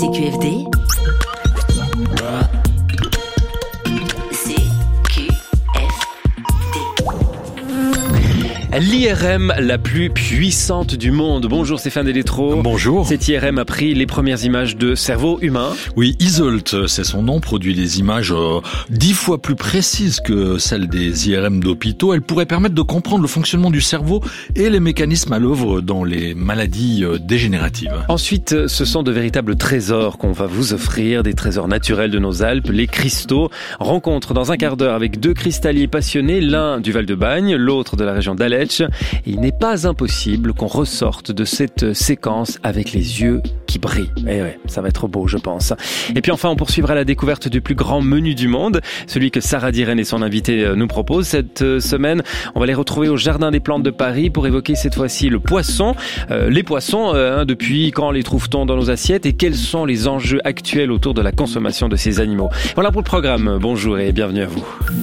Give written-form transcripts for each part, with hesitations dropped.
CQFD. L'IRM la plus puissante du monde. Bonjour Stéphane Delétro. Bonjour. Cette IRM a pris les premières images de cerveau humain. Oui, Isolt, c'est son nom, produit des images 10 fois plus précises que celles des IRM d'hôpitaux. Elle pourrait permettre de comprendre le fonctionnement du cerveau et les mécanismes à l'œuvre dans les maladies dégénératives. Ensuite, ce sont de véritables trésors qu'on va vous offrir, des trésors naturels de nos Alpes, les cristaux. Rencontre dans un quart d'heure avec deux cristalliers passionnés, l'un du Val-de-Bagne, l'autre de la région d'Aletsch. Il n'est pas impossible qu'on ressorte de cette séquence avec les yeux qui brillent. Et ouais, ça va être beau, je pense. Et puis enfin, on poursuivra la découverte du plus grand menu du monde, celui que Sarah Diren et son invité nous proposent cette semaine. On va les retrouver au Jardin des Plantes de Paris pour évoquer cette fois-ci le poisson. Les poissons, depuis quand les trouve-t-on dans nos assiettes et quels sont les enjeux actuels autour de la consommation de ces animaux? Voilà pour le programme. Bonjour et bienvenue à vous.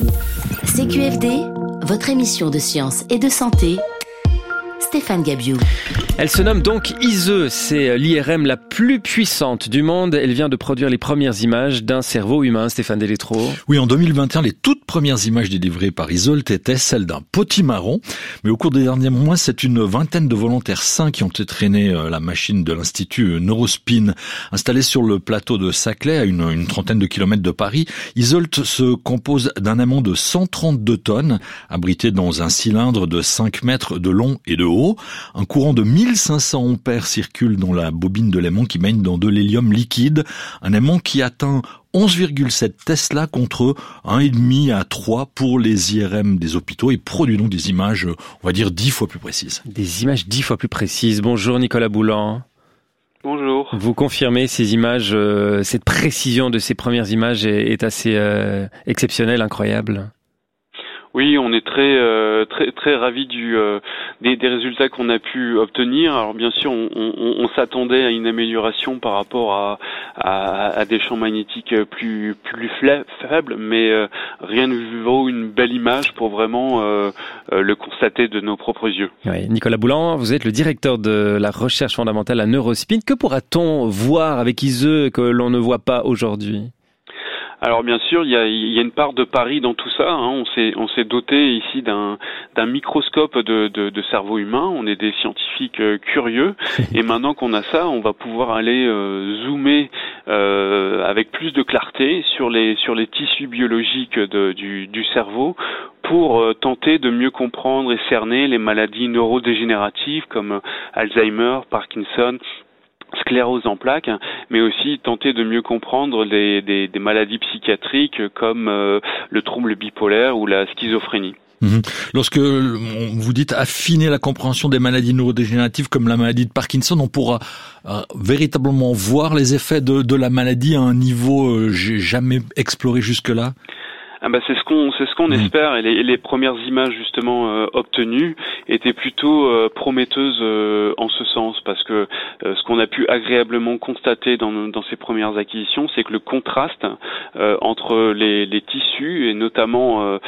CQFD, votre émission de science et de santé. Stéphane Gabiou. Elle se nomme donc ISE, c'est l'IRM la plus puissante du monde. Elle vient de produire les premières images d'un cerveau humain, Stéphane Delétro. Oui, en 2021, les toutes premières images délivrées par Isolt étaient celles d'un potimarron. Mais au cours des derniers mois, c'est une vingtaine de volontaires sains qui ont entraîné la machine de l'Institut Neurospin. Installée sur le plateau de Saclay, à une trentaine de kilomètres de Paris, Isolt se compose d'un aimant de 132 tonnes, abrité dans un cylindre de 5 mètres de long et de haut. Un courant de 1500 ampères circule dans la bobine de l'aimant qui baigne dans de l'hélium liquide. Un aimant qui atteint 11,7 Tesla contre 1,5 à 3 pour les IRM des hôpitaux et produit donc des images, on va dire, 10 fois plus précises. Des images 10 fois plus précises. Bonjour Nicolas Boulan. Bonjour. Vous confirmez ces images, cette précision de ces premières images est assez exceptionnelle, incroyable. Oui, on est très ravis des résultats qu'on a pu obtenir. Alors bien sûr, on s'attendait à une amélioration par rapport à des champs magnétiques plus faibles, mais rien ne vaut une belle image pour vraiment le constater de nos propres yeux. Oui, Nicolas Boulan, vous êtes le directeur de la recherche fondamentale à Neurospin. Que pourra-t-on voir avec ISE que l'on ne voit pas aujourd'hui ? Alors bien sûr, il y a une part de pari dans tout ça. On s'est doté ici d'un microscope de cerveau humain. On est des scientifiques curieux, et maintenant qu'on a ça, on va pouvoir aller zoomer avec plus de clarté sur les tissus biologiques du cerveau pour tenter de mieux comprendre et cerner les maladies neurodégénératives comme Alzheimer, Parkinson, sclérose en plaques, mais aussi tenter de mieux comprendre des maladies psychiatriques comme le trouble bipolaire ou la schizophrénie. Lorsque vous dites affiner la compréhension des maladies neurodégénératives comme la maladie de Parkinson, on pourra véritablement voir les effets de la maladie à un niveau jamais exploré jusque-là? C'est ce qu'on espère, et les premières images justement obtenues étaient plutôt prometteuses en ce sens, parce que ce qu'on a pu agréablement constater dans ces premières acquisitions, c'est que le contraste entre les tissus et notamment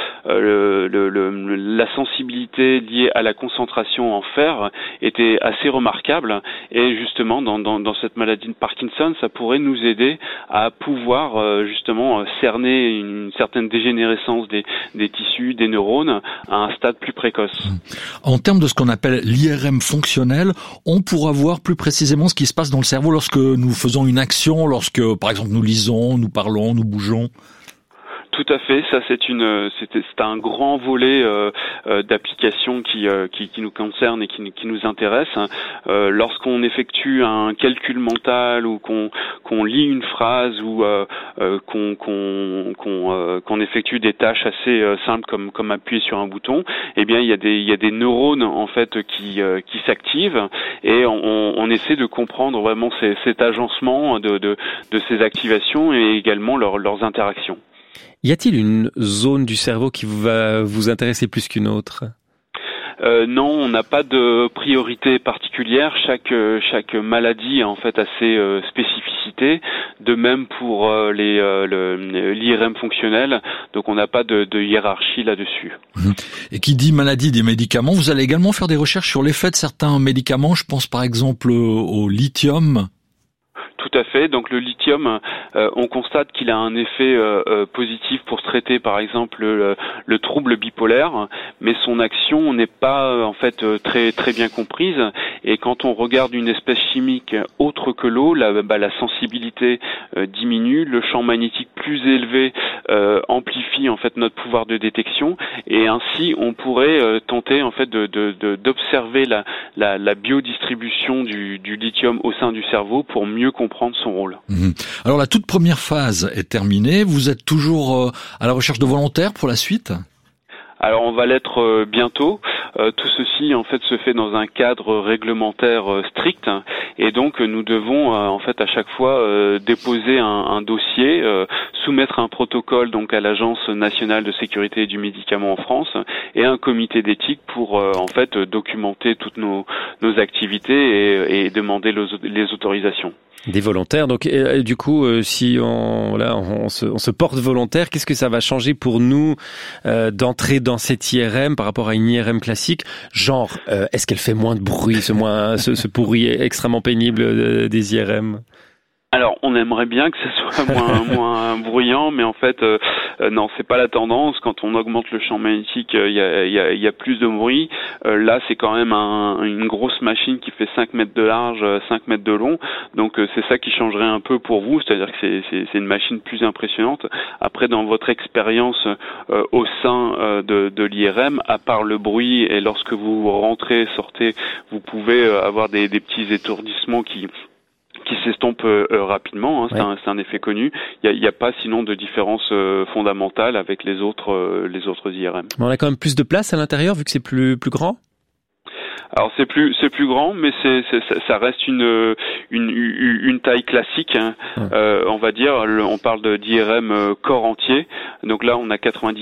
la sensibilité liée à la concentration en fer était assez remarquable, et justement dans cette maladie de Parkinson, ça pourrait nous aider à pouvoir justement cerner une certaine dégénérescence des tissus, des neurones à un stade plus précoce. En termes de ce qu'on appelle l'IRM fonctionnel, on pourra voir plus précisément ce qui se passe dans le cerveau lorsque nous faisons une action, lorsque par exemple nous lisons, nous parlons, nous bougeons. Tout à fait, ça c'est un grand volet d'application qui nous concerne et qui nous intéresse. Lorsqu'on effectue un calcul mental ou qu'on lit une phrase ou qu'on effectue des tâches assez simples comme appuyer sur un bouton, eh bien il y a des neurones en fait qui s'activent, et on essaie de comprendre vraiment cet agencement de ces activations et également leurs interactions. Y a-t-il une zone du cerveau qui va vous intéresser plus qu'une autre ? Non, on n'a pas de priorité particulière. Chaque maladie a en fait ses spécificités. De même pour l'IRM fonctionnel. Donc on n'a pas de hiérarchie là-dessus. Et qui dit maladie des médicaments, vous allez également faire des recherches sur l'effet de certains médicaments. Je pense par exemple au lithium. Tout à fait. Donc le lithium, on constate qu'il a un effet positif pour traiter par exemple le trouble bipolaire, mais son action n'est pas en fait très très bien comprise. Et quand on regarde une espèce chimique autre que l'eau, la sensibilité diminue, le champ magnétique plus élevé amplifie en fait notre pouvoir de détection, et ainsi on pourrait tenter en fait d'observer la biodistribution du lithium au sein du cerveau pour mieux comprendre son rôle. Alors la toute première phase est terminée, vous êtes toujours à la recherche de volontaires pour la suite ? Alors on va l'être bientôt. Tout ceci en fait se fait dans un cadre réglementaire strict, et donc nous devons en fait à chaque fois déposer un dossier, soumettre un protocole donc à l'Agence nationale de sécurité du médicament en France et un comité d'éthique pour en fait documenter toutes nos activités et demander les autorisations. Des volontaires, donc du coup, si on se porte volontaire, qu'est-ce que ça va changer pour nous d'entrer dans cette IRM par rapport à une IRM classique? Genre, est-ce qu'elle fait moins de bruit, ce bruit extrêmement pénible des IRM? Alors, on aimerait bien que ce soit moins bruyant, mais en fait, non, c'est pas la tendance. Quand on augmente le champ magnétique, il y a plus de bruit. Là, c'est quand même une grosse machine qui fait 5 mètres de large, 5 mètres de long. Donc, c'est ça qui changerait un peu pour vous, c'est-à-dire que c'est une machine plus impressionnante. Après, dans votre expérience au sein de l'IRM, à part le bruit, et lorsque vous rentrez, sortez, vous pouvez avoir des petits étourdissements qui s'estompe rapidement, hein, ouais. C'est un effet connu. Il y a pas sinon de différence fondamentale avec les autres IRM. Mais on a quand même plus de place à l'intérieur vu que c'est plus grand. Alors c'est plus grand, mais ça reste une taille classique, hein. Ouais. On va dire, on parle d'IRM corps entier. Donc là, on a 90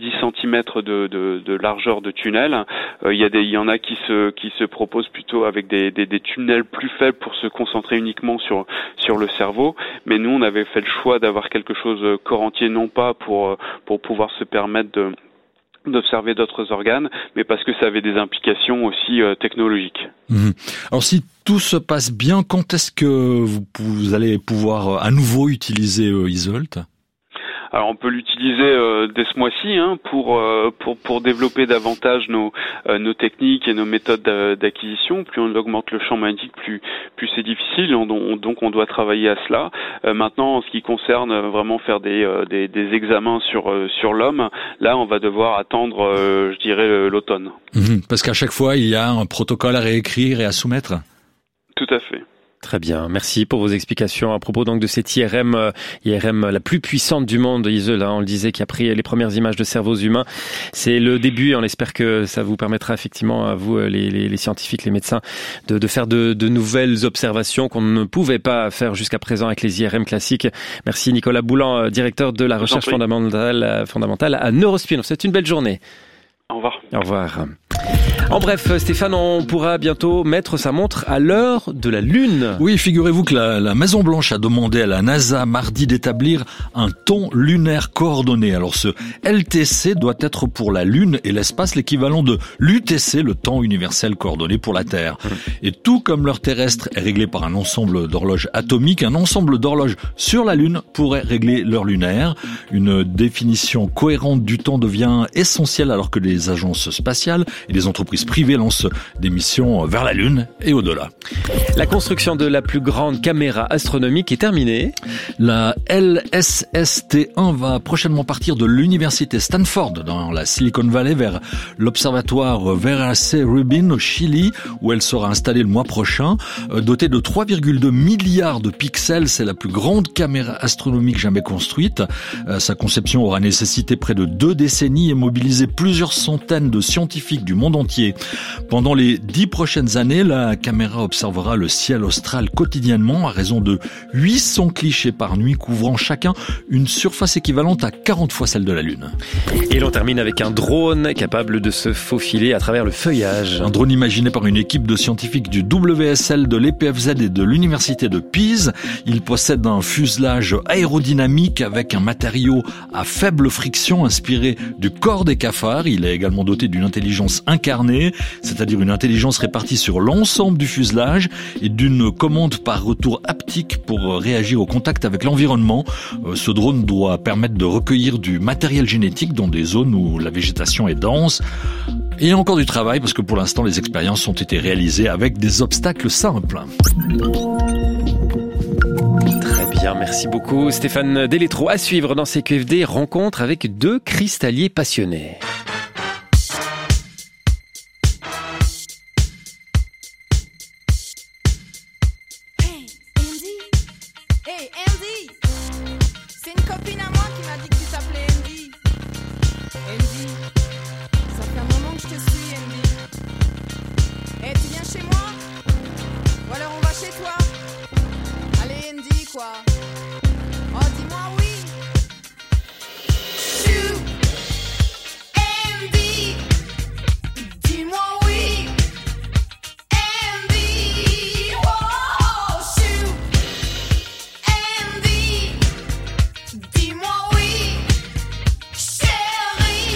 cm de largeur de tunnel. Il y en a qui se proposent plutôt avec des tunnels plus faibles pour se concentrer uniquement sur le cerveau. Mais nous, on avait fait le choix d'avoir quelque chose corps entier, non pas pour pouvoir se permettre d'observer d'autres organes, mais parce que ça avait des implications aussi technologiques. Alors si tout se passe bien, quand est-ce que vous allez pouvoir à nouveau utiliser Isolt ? Alors on peut l'utiliser dès ce mois-ci, hein, pour développer davantage nos techniques et nos méthodes d'acquisition. Plus on augmente le champ magnétique, plus c'est difficile. Donc on doit travailler à cela. Maintenant, en ce qui concerne vraiment faire des examens sur l'homme, là on va devoir attendre, je dirais, l'automne. Parce qu'à chaque fois il y a un protocole à réécrire et à soumettre. Tout à fait. Très bien, merci pour vos explications à propos donc de cette IRM la plus puissante du monde, Isolt, on le disait, qui a pris les premières images de cerveaux humains. C'est le début et on espère que ça vous permettra effectivement à vous, les scientifiques, les médecins, de faire de nouvelles observations qu'on ne pouvait pas faire jusqu'à présent avec les IRM classiques. Merci Nicolas Boulan, directeur de la recherche fondamentale à Neurospin. On vous souhaite une belle journée. Au revoir. Au revoir. En bref, Stéphane, on pourra bientôt mettre sa montre à l'heure de la Lune. Oui, figurez-vous que la Maison-Blanche a demandé à la NASA mardi d'établir un temps lunaire coordonné. Alors ce LTC doit être pour la Lune et l'espace l'équivalent de l'UTC, le temps universel coordonné pour la Terre. Et tout comme l'heure terrestre est réglée par un ensemble d'horloges atomiques, un ensemble d'horloges sur la Lune pourrait régler l'heure lunaire. Une définition cohérente du temps devient essentielle alors que les agences spatiales et les entreprises privées lancent des missions vers la Lune et au-delà. La construction de la plus grande caméra astronomique est terminée. La LSST-1 va prochainement partir de l'université Stanford dans la Silicon Valley vers l'observatoire Verace Rubin au Chili où elle sera installée le mois prochain. Dotée de 3,2 milliards de pixels, c'est la plus grande caméra astronomique jamais construite. Sa conception aura nécessité près de 2 décennies et mobilisé plusieurs centaines de scientifiques du monde entier. Pendant les 10 prochaines années, la caméra observera le ciel austral quotidiennement à raison de 800 clichés par nuit, couvrant chacun une surface équivalente à 40 fois celle de la Lune. Et l'on termine avec un drone capable de se faufiler à travers le feuillage. Un drone imaginé par une équipe de scientifiques du WSL, de l'EPFZ et de l'université de Pise. Il possède un fuselage aérodynamique avec un matériau à faible friction inspiré du corps des cafards. Il est également doté d'une intelligence intelligence incarnée, c'est-à-dire une intelligence répartie sur l'ensemble du fuselage et d'une commande par retour haptique pour réagir au contact avec l'environnement. Ce drone doit permettre de recueillir du matériel génétique dans des zones où la végétation est dense. Et il y a encore du travail parce que pour l'instant, les expériences ont été réalisées avec des obstacles simples. Bien, merci beaucoup Stéphane Delétro. À suivre dans CQFD, rencontre avec 2 cristalliers passionnés. Hey Andy, c'est une copine à moi qui m'a dit que tu t'appelais Andy. Andy, ça fait un moment que je te suis Andy. Hey, tu viens chez moi? Ou alors on va chez toi? Allez Andy quoi. Oh dis-moi oui. Chou Andy, dis-moi oui. Andy, oh chou Andy, dis-moi oui. Chérie.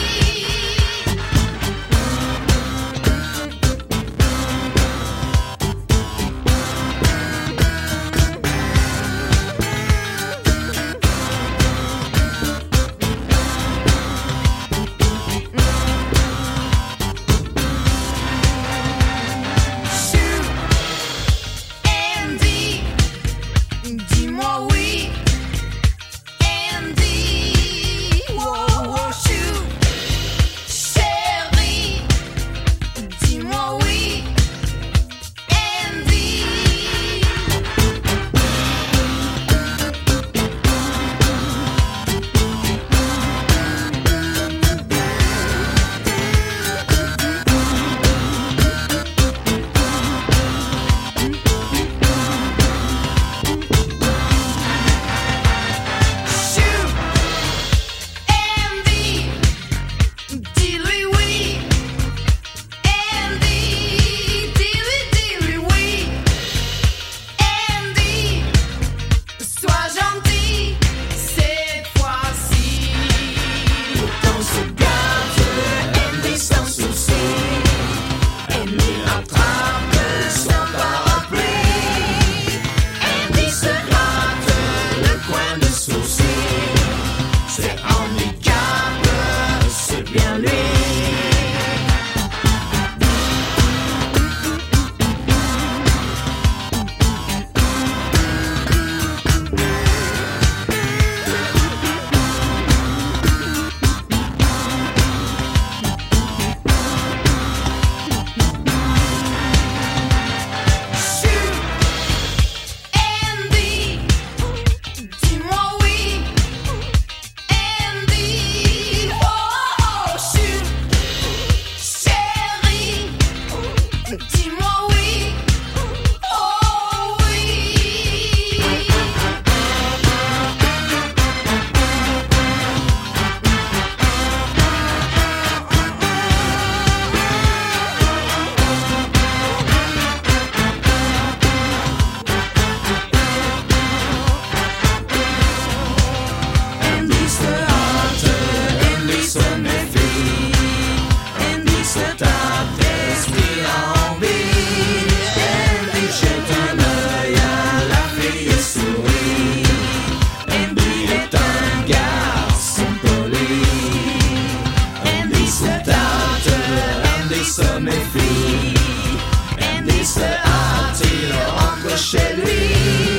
chez lui.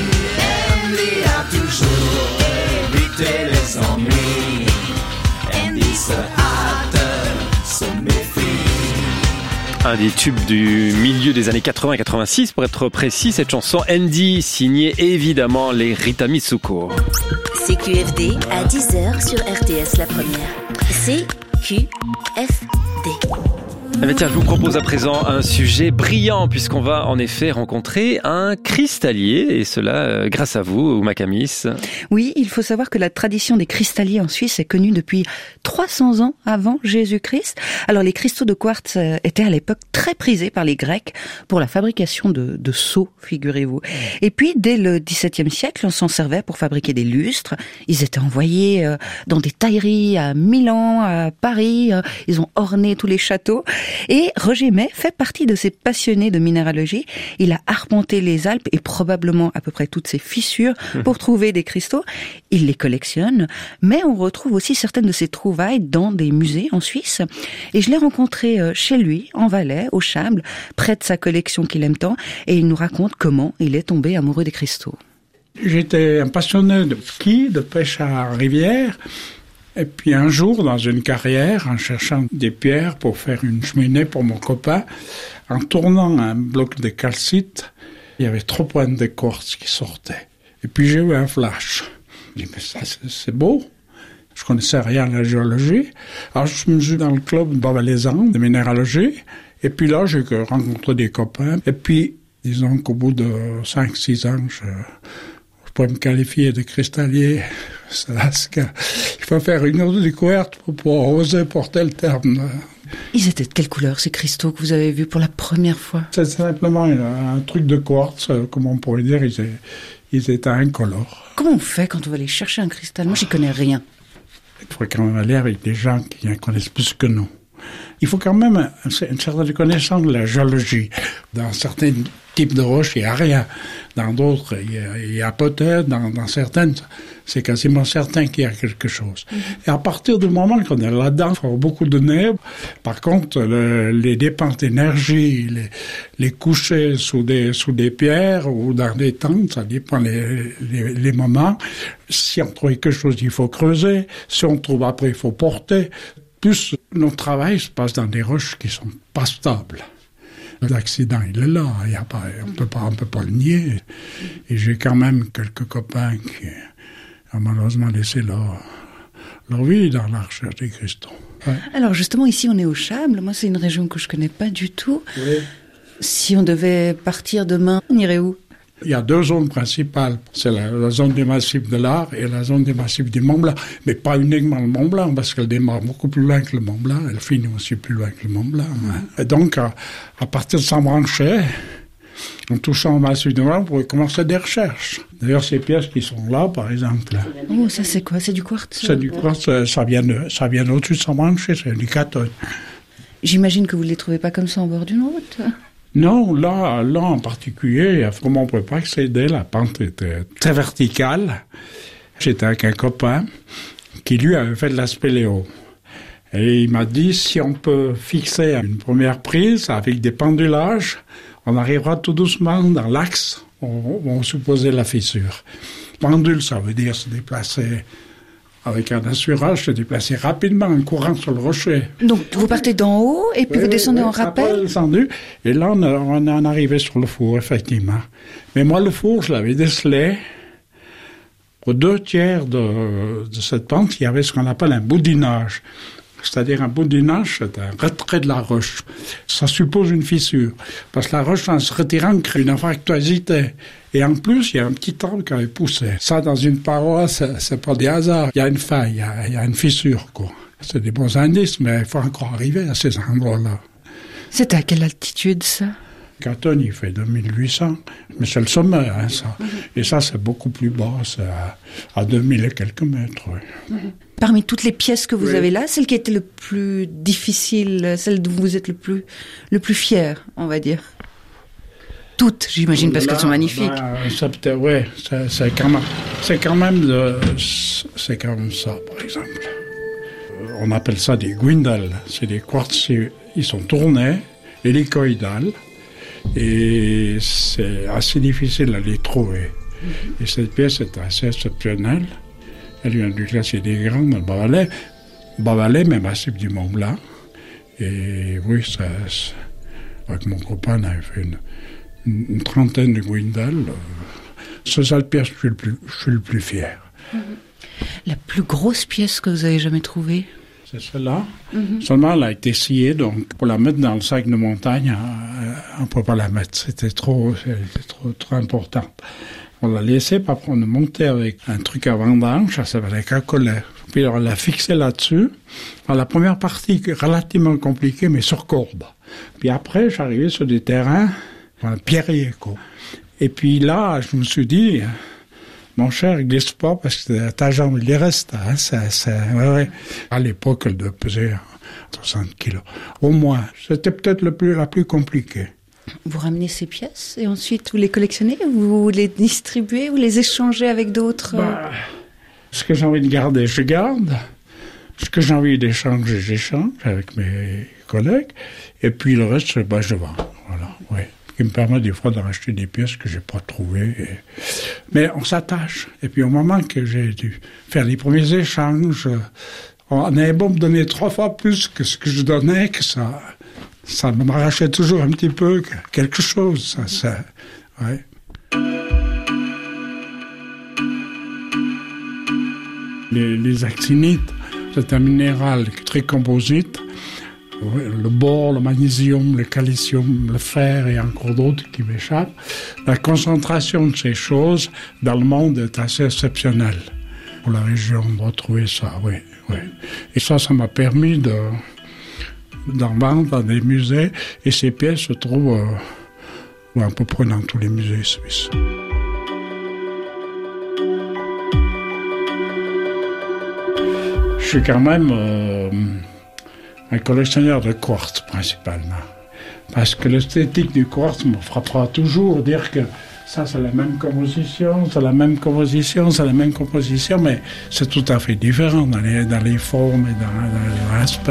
Andy a toujours évité les ennuis. Andy se hâte, se méfie. Un des tubes du milieu des années 80 et 86, pour être précis, cette chanson Andy, signée évidemment les Rita Mitsuko. CQFD à 10h sur RTS La Première. CQFD. Eh bien tiens, je vous propose à présent un sujet brillant, puisqu'on va en effet rencontrer un cristallier, et cela grâce à vous, Makamis. Oui, il faut savoir que la tradition des cristalliers en Suisse est connue depuis 300 ans avant Jésus-Christ. Alors les cristaux de quartz étaient à l'époque très prisés par les Grecs pour la fabrication de sceaux, figurez-vous. Et puis dès le XVIIe siècle, on s'en servait pour fabriquer des lustres. Ils étaient envoyés dans des tailleries à Milan, à Paris. Ils ont orné tous les châteaux. Et Roger May fait partie de ces passionnés de minéralogie. Il a arpenté les Alpes et probablement à peu près toutes ces fissures pour trouver des cristaux. Il les collectionne, mais on retrouve aussi certaines de ses trouvailles dans des musées en Suisse. Et je l'ai rencontré chez lui, en Valais, au Châble, près de sa collection qu'il aime tant, et il nous raconte comment il est tombé amoureux des cristaux. J'étais un passionné de ski, de pêche à rivière. Et puis un jour, dans une carrière, en cherchant des pierres pour faire une cheminée pour mon copain, en tournant un bloc de calcite, il y avait 3 pointes de quartz qui sortaient. Et puis j'ai eu un flash. J'ai dit, mais ça, c'est beau. Je connaissais rien à la géologie. Alors je me suis dans le club bavalaisan de minéralogie. Et puis là, j'ai rencontré des copains. Et puis, disons qu'au bout de 5-6 ans, je pourrais me qualifier de cristallier. Il faut faire une autre découverte pour pouvoir oser porter le terme. Ils étaient de quelle couleur, ces cristaux que vous avez vus pour la première fois? C'est simplement un truc de quartz, comme on pourrait dire, ils étaient incolores. Comment on fait quand on va aller chercher un cristal? Moi, j'y connais rien. Il faut quand même aller avec des gens qui en connaissent plus que nous. Il faut quand même une certaine connaissance de la géologie. Dans certains types de roches, il n'y a rien. Dans d'autres, il y a peut-être. Dans certaines, c'est quasiment certain qu'il y a quelque chose. Et à partir du moment qu'on est là-dedans, il faut beaucoup de nerfs. Par contre, les dépenses d'énergie, les coucher sous des pierres ou dans des tentes, ça dépend les moments. Si on trouve quelque chose, il faut creuser. Si on trouve après, il faut porter. Plus, notre travail se passe dans des roches qui sont pas stables. L'accident, il est là. On peut pas le nier. Et j'ai quand même quelques copains qui ont malheureusement laissé leur vie dans la recherche des cristaux. Ouais. Alors justement, ici, on est au Châble. Moi, c'est une région que je connais pas du tout. Oui. Si on devait partir demain, on irait où? Il y a 2 zones principales. C'est la zone des massifs de l'Ar et la zone des massifs du Mont Blanc. Mais pas uniquement le Mont Blanc, parce qu'elle démarre beaucoup plus loin que le Mont Blanc. Elle finit aussi plus loin que le Mont Blanc. Hein. Et donc, à partir de Saint-Branchet, en touchant au massif du Mont Blanc, on pourrait commencer des recherches. D'ailleurs, ces pièces qui sont là, par exemple. Oh, ça c'est quoi? C'est du quartz? C'est du quartz, ça vient au-dessus de Saint-Branchet, c'est du Caton. J'imagine que vous ne les trouvez pas comme ça en bord d'une route? Non, là en particulier, comme on ne pouvait pas accéder, la pente était très verticale. J'étais avec un copain qui, lui, avait fait de la spéléo. Et il m'a dit, si on peut fixer une première prise avec des pendulages, on arrivera tout doucement dans l'axe où on supposait la fissure. Pendule, ça veut dire se déplacer avec un assurage, se déplacer rapidement en courant sur le rocher. Donc, vous partez d'en haut et puis vous descendez en rappel? Descendu, et là, on est arrivé sur le four, effectivement. Mais moi, le four, je l'avais décelé. Aux 2/3 de cette pente, il y avait ce qu'on appelle un boudinage. C'est-à-dire un boudinage, c'est un retrait de la roche. Ça suppose une fissure. Parce que la roche, en se retirant, crée une anfractuosité. Et en plus, il y a un petit arbre qui avait poussé. Ça, dans une paroi, c'est pas des hasards. Il y a une faille, il y a une fissure, quoi. C'est des bons indices, mais il faut encore arriver à ces endroits-là. C'était à quelle altitude, ça? Caton, il fait 2800, mais c'est le sommet, hein, ça. Et ça, c'est beaucoup plus bas, c'est à 2000 et quelques mètres. Oui. Parmi toutes les pièces que vous avez là, celle qui était le plus difficile, celle dont vous êtes le plus fier, on va dire? Toutes, j'imagine, parce qu'elles sont magnifiques. Oui, c'est quand même ça, par exemple. On appelle ça des guindales. C'est des quartz, ils sont tournés, hélicoïdales, et c'est assez difficile à les trouver. Et cette pièce est assez exceptionnelle. Elle vient du glacier des Grands, dans le Bas-Valais, mais massif du Mont Blanc. Et oui, avec mon copain, on avait fait une trentaine de guindales. C'est ça la pièce que je suis le plus fier. La plus grosse pièce que vous avez jamais trouvée? C'est celle-là. Seulement, elle a été sciée, donc pour la mettre dans le sac de montagne, on ne pouvait pas la mettre. C'était trop important. On l'a laissée, puis après on a monté avec un truc à vendange, ça s'appelait cacolet. Puis on l'a fixé là-dessus. Alors, la première partie, relativement compliquée, mais sur courbe. Puis après, j'arrivais sur des terrains, pierriers, quoi. Et puis là, je me suis dit, mon cher, il glisse pas parce que ta jambe, il y reste. Hein, ouais. À l'époque, elle devait peser 60 kilos. Au moins. C'était peut-être la plus compliquée. Vous ramenez ces pièces et ensuite vous les collectionnez, vous les distribuez, vous les échangez avec d'autres Ce que j'ai envie de garder, je garde. Ce que j'ai envie d'échanger, j'échange avec mes collègues. Et puis le reste, je vends. Voilà, ouais. Ce qui me permet des fois de racheter des pièces que j'ai pas trouvées. Mais on s'attache. Et puis au moment que j'ai dû faire les premiers échanges, on avait beau me donner 3 fois plus que ce que je donnais, que ça m'arrachait toujours un petit peu quelque chose. Ouais. Les actinites, c'est un minéral très composite. Le bore, le magnésium, le calcium, le fer et encore d'autres qui m'échappent. La concentration de ces choses dans le monde est assez exceptionnelle. Pour la région, on doit trouver ça, oui. Et ça m'a permis d'en vendre dans des musées. Et ces pièces se trouvent à peu près dans tous les musées suisses. Je suis quand même un collectionneur de quartz principalement. Parce que l'esthétique du quartz me frappera toujours. Dire que ça c'est la même composition, mais c'est tout à fait différent dans les formes et dans l'aspect.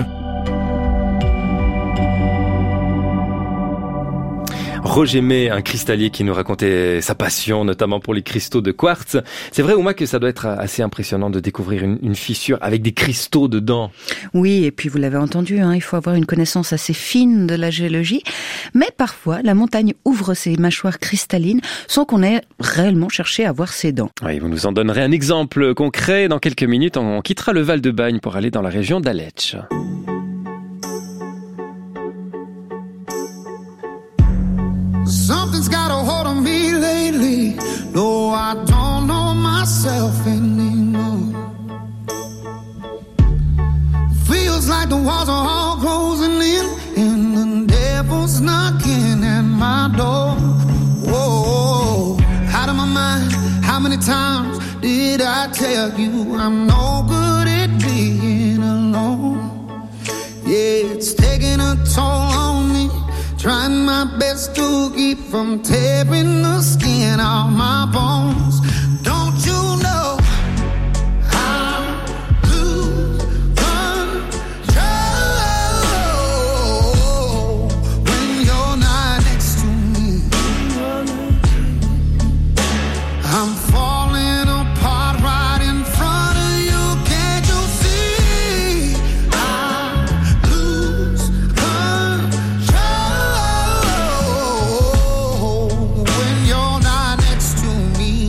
Roger May, un cristallier qui nous racontait sa passion, notamment pour les cristaux de quartz. C'est vrai, Ouma, que ça doit être assez impressionnant de découvrir une fissure avec des cristaux dedans. Oui, et puis vous l'avez entendu, il faut avoir une connaissance assez fine de la géologie. Mais parfois, la montagne ouvre ses mâchoires cristallines sans qu'on ait réellement cherché à voir ses dents. Oui, vous nous en donnerez un exemple concret. Dans quelques minutes, on quittera le Val de Bagne pour aller dans la région d'Aletsch. Something's got a hold on me lately. No, I don't know myself anymore. Feels like the walls are all closing in, and the devil's knocking at my door. Whoa, out of my mind. How many times did I tell you I'm no good at being alone? Yeah, it's taking a toll on me. Trying my best to keep from tearing the skin off my bones. Don't you know I lose control when you're not next to me? I'm falling apart right in front of you. Can't you see? I lose control when you're not next to me.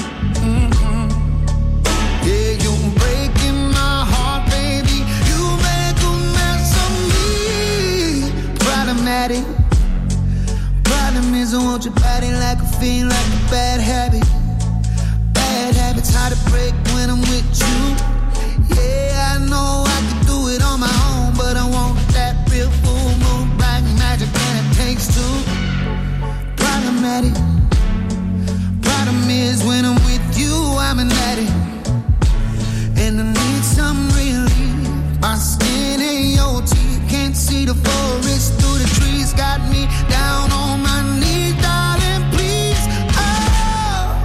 Yeah, you're breaking my heart, baby. You make a mess of me. Problematic. Problem is I want your body like a fiend, like a bad habit. Bad habits hard to break when I'm with you. Yeah, I know I can do it on my own, but I want that real full moon, black magic, and it takes two. Problematic. Problem is when I'm with you, I'm an addict, and I need some relief. My skin ain't your teeth, can't see the forest through the trees. Got me down on my knees, darling, please. Oh,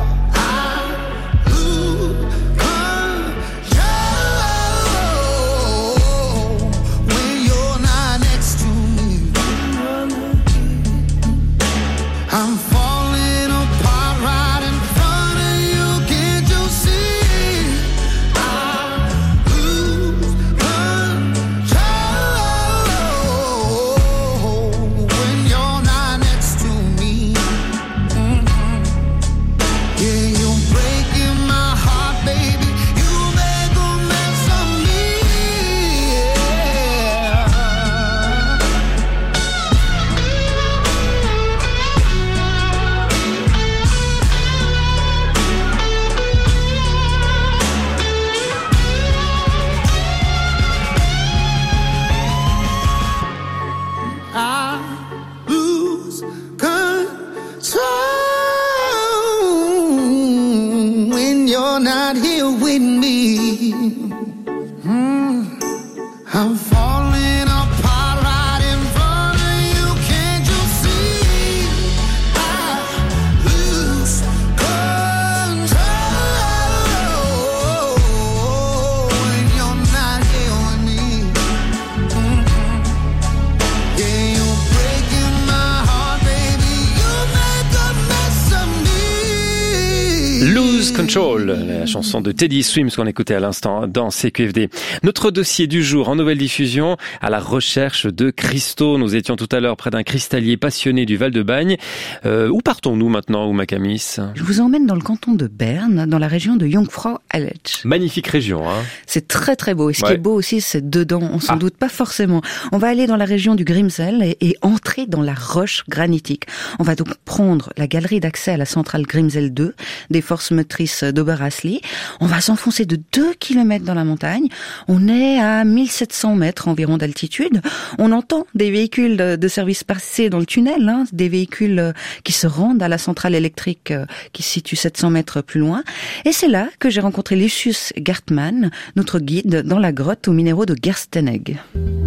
Lose Control, la chanson de Teddy Swims qu'on écoutait à l'instant dans CQFD. Notre dossier du jour en nouvelle diffusion, à la recherche de cristaux. Nous étions tout à l'heure près d'un cristallier passionné du Val-de-Bagne. Où partons-nous maintenant, Ouma Kamis? Je vous emmène dans le canton de Berne, dans la région de Jungfrau-Aletsch. Magnifique région, hein. C'est très très beau. Et ce qui est beau aussi, c'est dedans. On s'en doute pas forcément. On va aller dans la région du Grimsel et entrer dans la roche granitique. On va donc prendre la galerie d'accès à la centrale Grimsel 2 des forces motrices d'Oberhasli. On va s'enfoncer de 2 km dans la montagne. On est à 1700 mètres environ d'altitude. On entend des véhicules de service passer dans le tunnel, hein, des véhicules qui se rendent à la centrale électrique qui se situe 700 mètres plus loin. Et c'est là que j'ai rencontré Lucius Gartmann, notre guide dans la grotte aux minéraux de Gerstenegg.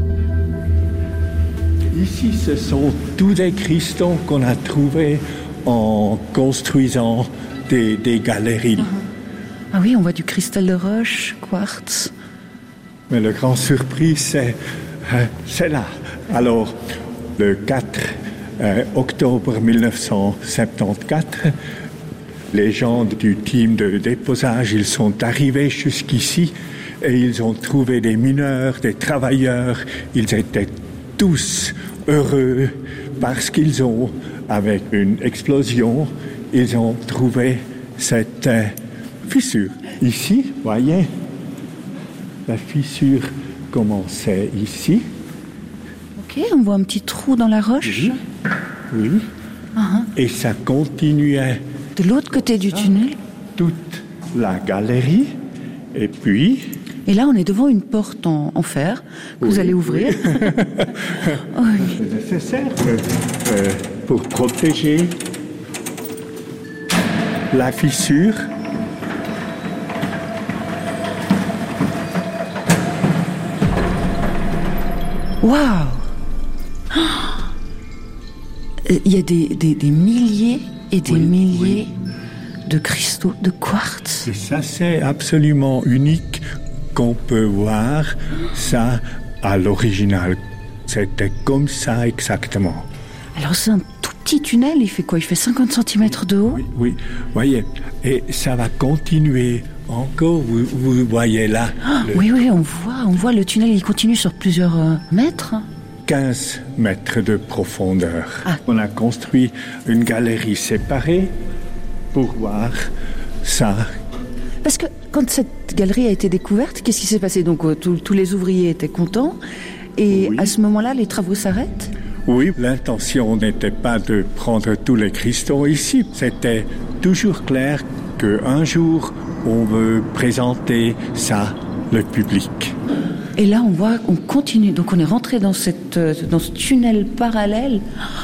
Ici, ce sont tous des cristaux qu'on a trouvés en construisant des galeries. Ah oui, on voit du cristal de roche, quartz. Mais le grand surprise, c'est là. Alors, le 4 octobre 1974, les gens du team de déposage, ils sont arrivés jusqu'ici et ils ont trouvé des mineurs, des travailleurs. Ils étaient tous heureux parce qu'ils ont, avec une explosion, ils ont trouvé cette fissure. Ici, voyez, la fissure commençait ici. Ok, on voit un petit trou dans la roche. Oui. Et ça continuait. De l'autre côté du tunnel. Toute la galerie. Et puis... Et là, on est devant une porte en fer que vous allez ouvrir. C'est nécessaire pour protéger la fissure. Waouh! Il y a des milliers et des milliers de cristaux, de quartz. Et ça, c'est absolument unique qu'on peut voir ça à l'original. C'était comme ça exactement. Alors c'est un tout petit tunnel, il fait quoi? Il fait 50 cm de haut? Oui, voyez. Et ça va continuer encore, vous voyez là. Oui, on voit le tunnel, il continue sur plusieurs mètres. 15 mètres de profondeur. On a construit une galerie séparée pour voir ça. Parce que quand cette galerie a été découverte, qu'est-ce qui s'est passé? Donc tous les ouvriers étaient contents et à ce moment-là, les travaux s'arrêtent? Oui, l'intention n'était pas de prendre tous les cristaux ici. C'était toujours clair qu'un jour, on veut présenter ça au public. Et là, on voit qu'on continue. Donc on est rentré dans ce tunnel parallèle.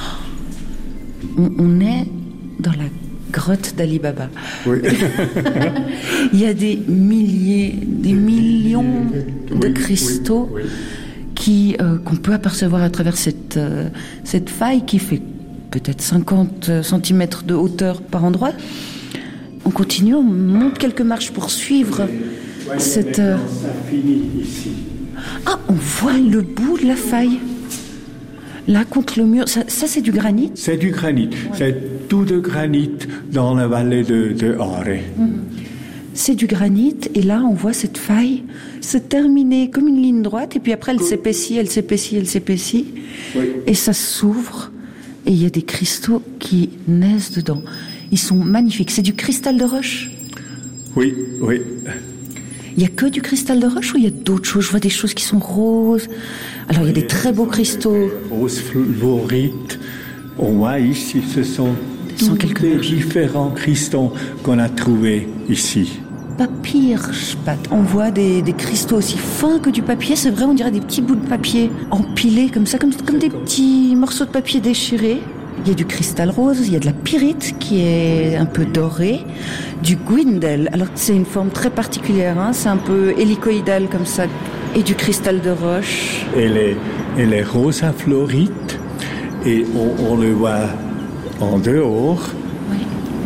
On est dans la grotte d'Ali Baba. Oui. Il y a des milliers, des millions de cristaux qu'on peut apercevoir à travers cette faille qui fait peut-être 50 cm de hauteur par endroit. On continue, on monte quelques marches pour suivre cette... Ça finit ici. Ah, on voit le bout de la faille. Là, contre le mur. Ça c'est du granit? C'est du granit. Ouais. C'est tout de granit dans la vallée de Aare. C'est du granit. Et là, on voit cette faille se terminer comme une ligne droite. Et puis après, elle s'épaissit. Oui. Et ça s'ouvre. Et il y a des cristaux qui naissent dedans. Ils sont magnifiques. C'est du cristal de roche? Oui. Il n'y a que du cristal de roche ou il y a d'autres choses? Je vois des choses qui sont roses. Alors, il y a des très beaux cristaux. Rose fluorite. On voit ici, ce sont tous les différents cristaux qu'on a trouvés ici. Papierspat. On voit des cristaux aussi fins que du papier. C'est vrai, on dirait des petits bouts de papier empilés comme ça, comme des petits morceaux de papier déchirés. Il y a du cristal rose, il y a de la pyrite qui est un peu dorée, du gwindel. Alors c'est une forme très particulière, hein, c'est un peu hélicoïdal comme ça, et du cristal de roche. Et les rosa florites, et on le voit en dehors. Oui.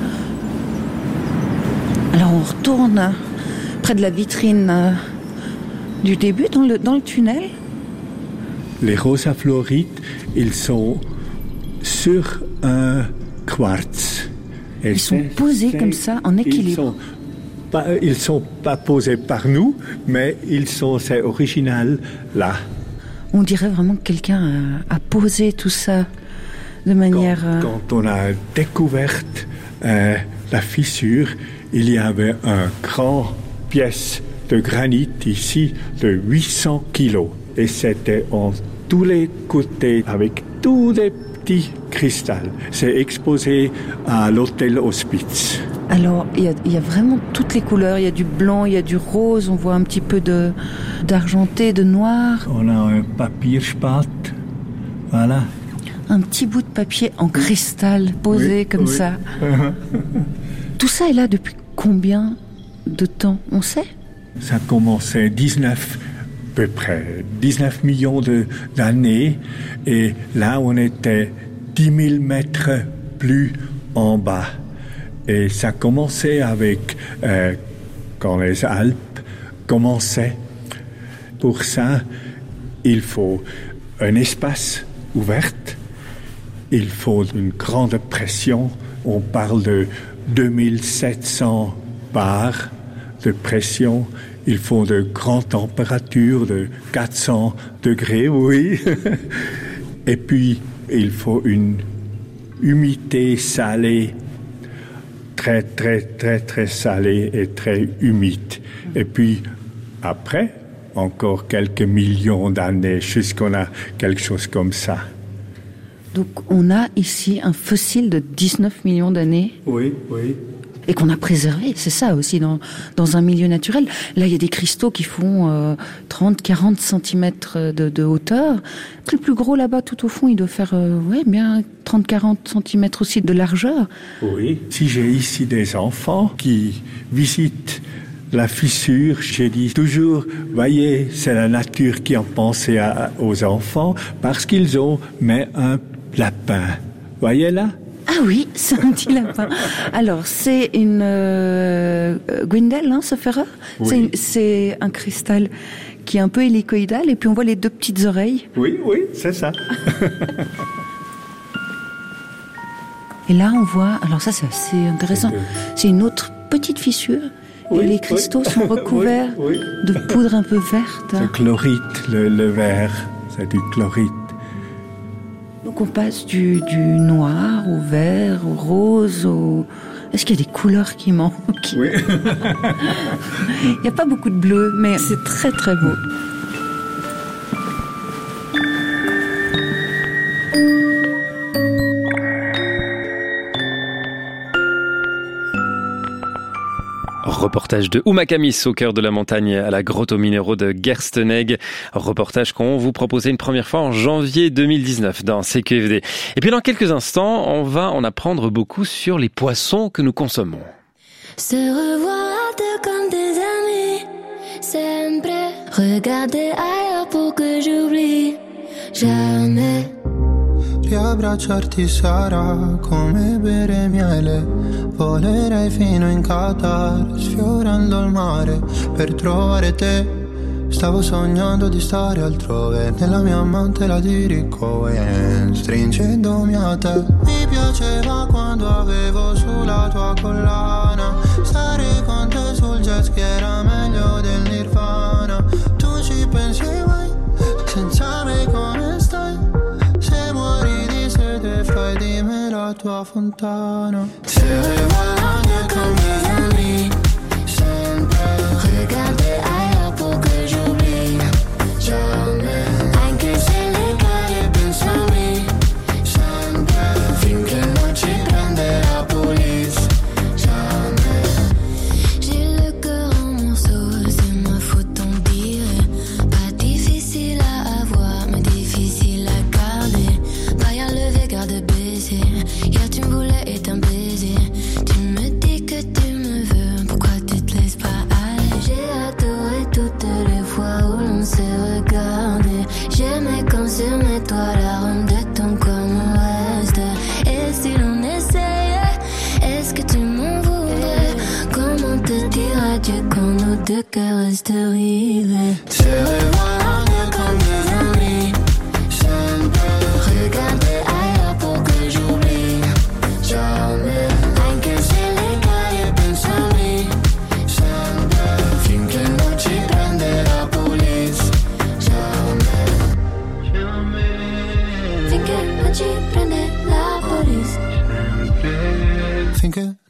Alors on retourne près de la vitrine du début, dans le tunnel. Les rosa florites, ils sont sur un quartz Et ils sont posés comme ça, en équilibre. Ils sont pas posés par nous, mais c'est original là. On dirait vraiment que quelqu'un a posé tout ça de manière... Quand on a découvert la fissure, il y avait une grande pièce de granit ici de 800 kilos. Et c'était en tous les côtés avec tous les petits cristals. C'est exposé à l'hôtel Hospice. Alors, il y a vraiment toutes les couleurs. Il y a du blanc, il y a du rose, on voit un petit peu d'argenté, de noir. On a un papierspat, voilà. Un petit bout de papier en cristal posé comme ça. Tout ça est là depuis combien de temps, on sait? Ça a commencé 19 millions d'années. Et là, on était 10 000 mètres plus en bas. Et ça commençait avec, quand les Alpes commençaient. Pour ça, il faut un espace ouvert, il faut une grande pression. On parle de 2700 bars de pression. Il faut de grandes températures, de 400 degrés, oui. Et puis, il faut une humidité salée, très, très, très, très salée et très humide. Et puis, après, encore quelques millions d'années, jusqu'on a quelque chose comme ça. Donc, on a ici un fossile de 19 millions d'années. Oui, oui. Et qu'on a préservé, c'est ça aussi, dans un milieu naturel. Là, il y a des cristaux qui font 30-40 cm de hauteur. Le plus gros là-bas, tout au fond, il doit faire bien 30-40 cm aussi de largeur. Oui. Si j'ai ici des enfants qui visitent la fissure, j'ai dit toujours, voyez, c'est la nature qui a pensé aux enfants parce qu'ils ont mis un lapin. Voyez là? Ah oui, c'est un petit lapin. Alors, c'est une Gwendel, ce ferreur. Oui. C'est un cristal qui est un peu hélicoïdal, et puis on voit les deux petites oreilles. Oui, c'est ça. Et là, on voit... Alors ça, c'est assez intéressant. C'est une autre petite fissure. Et les cristaux sont recouverts de poudre un peu verte. C'est chlorite, le vert. C'est du chlorite. Donc on passe du noir au vert, au rose, Est-ce qu'il y a des couleurs qui manquent? Oui. Il n'y a pas beaucoup de bleu, mais c'est très très beau. Reportage de Ouma Kamis au cœur de la montagne à la grotte aux minéraux de Gerstenegg. Reportage qu'on vous proposait une première fois en janvier 2019 dans CQFD. Et puis dans quelques instants, on va en apprendre beaucoup sur les poissons que nous consommons. Se revoir comme des amis, sempre. Regarder ailleurs pour que j'oublie jamais. Riabbracciarti sarà come bere miele. Volerei fino in Qatar, sfiorando il mare per trovare te. Stavo sognando di stare altrove, nella mia mantela di Rick Owens, stringendomi a te. Mi piaceva quando avevo sulla tua collana, stare con te sul jet ski era meglio del Nirvana. Tu ci pensi mai, senza me come stai? Se muori di sete fai di me la tua fontana. Se revoilà comme des amis, sempre. Regarder ailleurs pour que j'oublie jamais. Anche se le cade pensami, sempre. Finché non ci prende la police, jamais. J'ai le cœur en morceaux, c'est ma faute t'en dire. Pas difficile à avoir, mais difficile à garder. Derrière le garde baiser. Hier tu me voulais et un baiser. Tu me dis que tu me veux, pourquoi tu te laisses pas aller? J'ai adoré toutes les fois où l'on s'est regardé. J'aimais quand sur mes toits l'arôme de ton corps me reste. Et si l'on essayait, est-ce que tu m'en voudrais? Comment te dire adieu quand nos deux cœurs restent rivés? Se revoir comme des amis, sempre. Regarder ailleurs pour que j'oublie jamais. Anche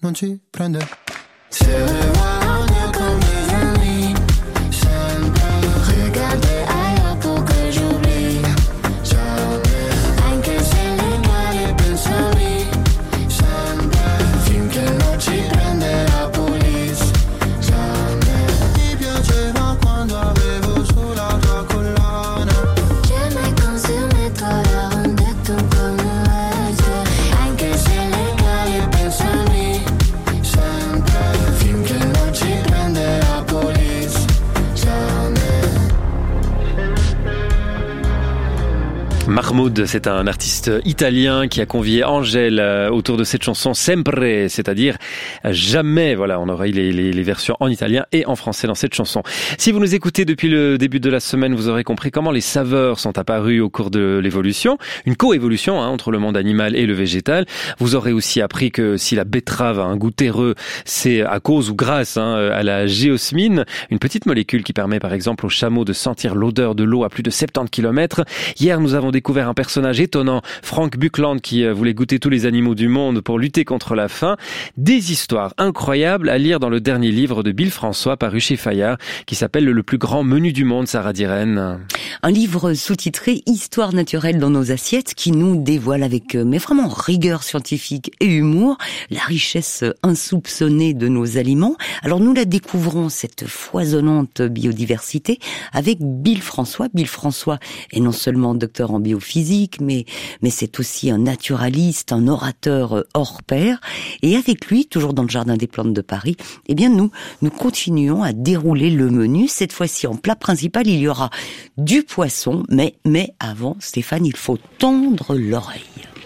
non ci prende. Se revoilà comme des amis, sempre regarder ailleurs pour que j'oublie. Jamais, anche se legale penso a me, sempre finché non ci prende la police. Jamais, ti piaceva quando avevo sulla tua collana. J'aimais quand sur mes toiles rendait ton comme anche se legale penso a me, sempre finché non ci prende la police. Jamais. Mahmoud, c'est un artiste italien qui a convié Angèle autour de cette chanson Sempre, c'est-à-dire jamais. Voilà, on aura les versions en italien et en français dans cette chanson. Si vous nous écoutez depuis le début de la semaine, vous aurez compris comment les saveurs sont apparues au cours de l'évolution. Une coévolution entre le monde animal et le végétal. Vous aurez aussi appris que si la betterave a un goût terreux, c'est à cause ou grâce à la géosmine, une petite molécule qui permet par exemple aux chameaux de sentir l'odeur de l'eau à plus de 70 km. Hier, nous avons découvert un personnage étonnant, Frank Buckland, qui voulait goûter tous les animaux du monde pour lutter contre la faim. Des histoires incroyables à lire dans le dernier livre de Bill François paru chez Fayard, qui s'appelle Le plus grand menu du monde, Sarah Diren. Un livre sous-titré Histoire naturelle dans nos assiettes qui nous dévoile avec mais vraiment rigueur scientifique et humour la richesse insoupçonnée de nos aliments. Alors nous la découvrons, cette foisonnante biodiversité, avec Bill François. Bill François est non seulement docteur en biophysique, mais c'est aussi un naturaliste, un orateur hors pair. Et avec lui, toujours dans le Jardin des Plantes de Paris, eh bien nous continuons à dérouler le menu. Cette fois-ci, en plat principal, il y aura du poisson, mais avant, Stéphane, il faut tendre l'oreille.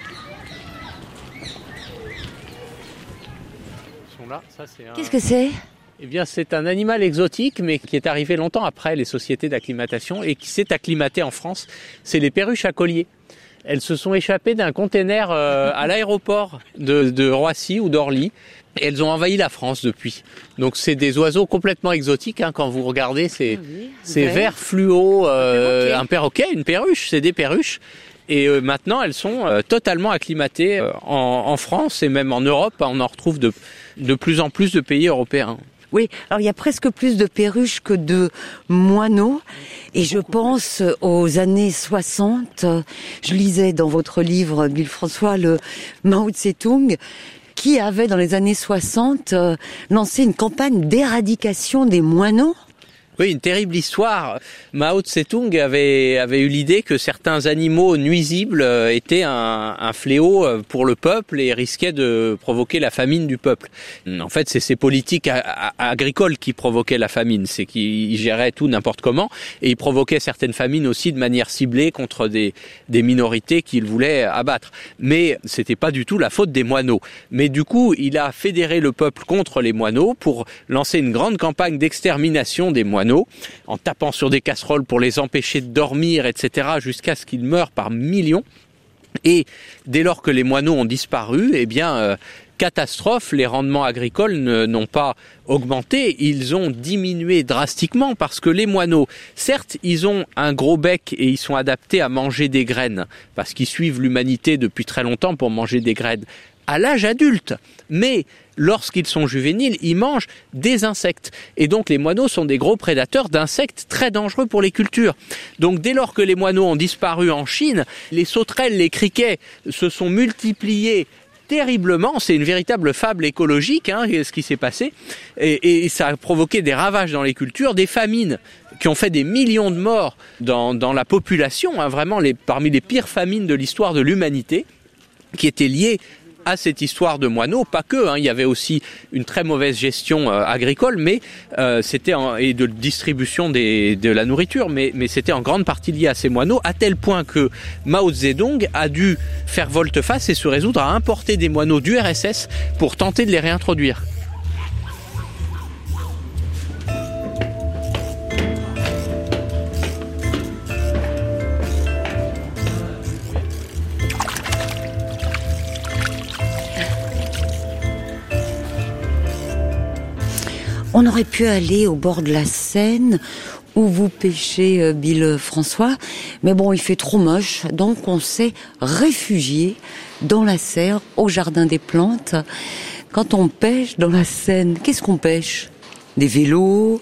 Qu'est-ce que c'est ? Eh bien, c'est un animal exotique, mais qui est arrivé longtemps après les sociétés d'acclimatation et qui s'est acclimaté en France. C'est les perruches à collier. Elles se sont échappées d'un container à l'aéroport de Roissy ou d'Orly. Et elles ont envahi la France depuis. Donc c'est des oiseaux complètement exotiques. Quand vous regardez, c'est vert fluo, un perroquet, une perruche, c'est des perruches. Et maintenant, elles sont totalement acclimatées en France et même en Europe. On en retrouve de plus en plus de pays européens. Oui, alors il y a presque plus de perruches que de moineaux. Et je pense aux années 60. Je lisais dans votre livre, Bill François, le Mao Tse-tung, qui avait, dans les années 60, lancé une campagne d'éradication des moineaux. Oui, une terrible histoire. Mao Tse-tung avait eu l'idée que certains animaux nuisibles étaient un fléau pour le peuple et risquaient de provoquer la famine du peuple. En fait, c'est ces politiques agricoles qui provoquaient la famine. C'est qu'ils géraient tout n'importe comment et ils provoquaient certaines famines aussi de manière ciblée contre des minorités qu'ils voulaient abattre. Mais c'était pas du tout la faute des moineaux. Mais du coup, il a fédéré le peuple contre les moineaux pour lancer une grande campagne d'extermination des moineaux, en tapant sur des casseroles pour les empêcher de dormir, etc., jusqu'à ce qu'ils meurent par millions. Et dès lors que les moineaux ont disparu, eh bien, catastrophe, les rendements agricoles n'ont pas augmenté, ils ont diminué drastiquement parce que les moineaux, certes, ils ont un gros bec et ils sont adaptés à manger des graines, parce qu'ils suivent l'humanité depuis très longtemps pour manger des graines à l'âge adulte, mais lorsqu'ils sont juvéniles, ils mangent des insectes. Et donc les moineaux sont des gros prédateurs d'insectes très dangereux pour les cultures. Donc dès lors que les moineaux ont disparu en Chine, les sauterelles, les criquets se sont multipliés terriblement. C'est une véritable fable écologique, ce qui s'est passé. Et ça a provoqué des ravages dans les cultures, des famines qui ont fait des millions de morts dans la population, vraiment parmi les pires famines de l'histoire de l'humanité, qui étaient liées à cette histoire de moineaux, pas que, il y avait aussi une très mauvaise gestion agricole, mais et de distribution de la nourriture, mais c'était en grande partie lié à ces moineaux, à tel point que Mao Zedong a dû faire volte-face et se résoudre à importer des moineaux du RSS pour tenter de les réintroduire. On aurait pu aller au bord de la Seine où vous pêchez, Bill François, mais bon, il fait trop moche, donc on s'est réfugié dans la serre, au Jardin des Plantes. Quand on pêche dans la Seine, qu'est-ce qu'on pêche? Des vélos?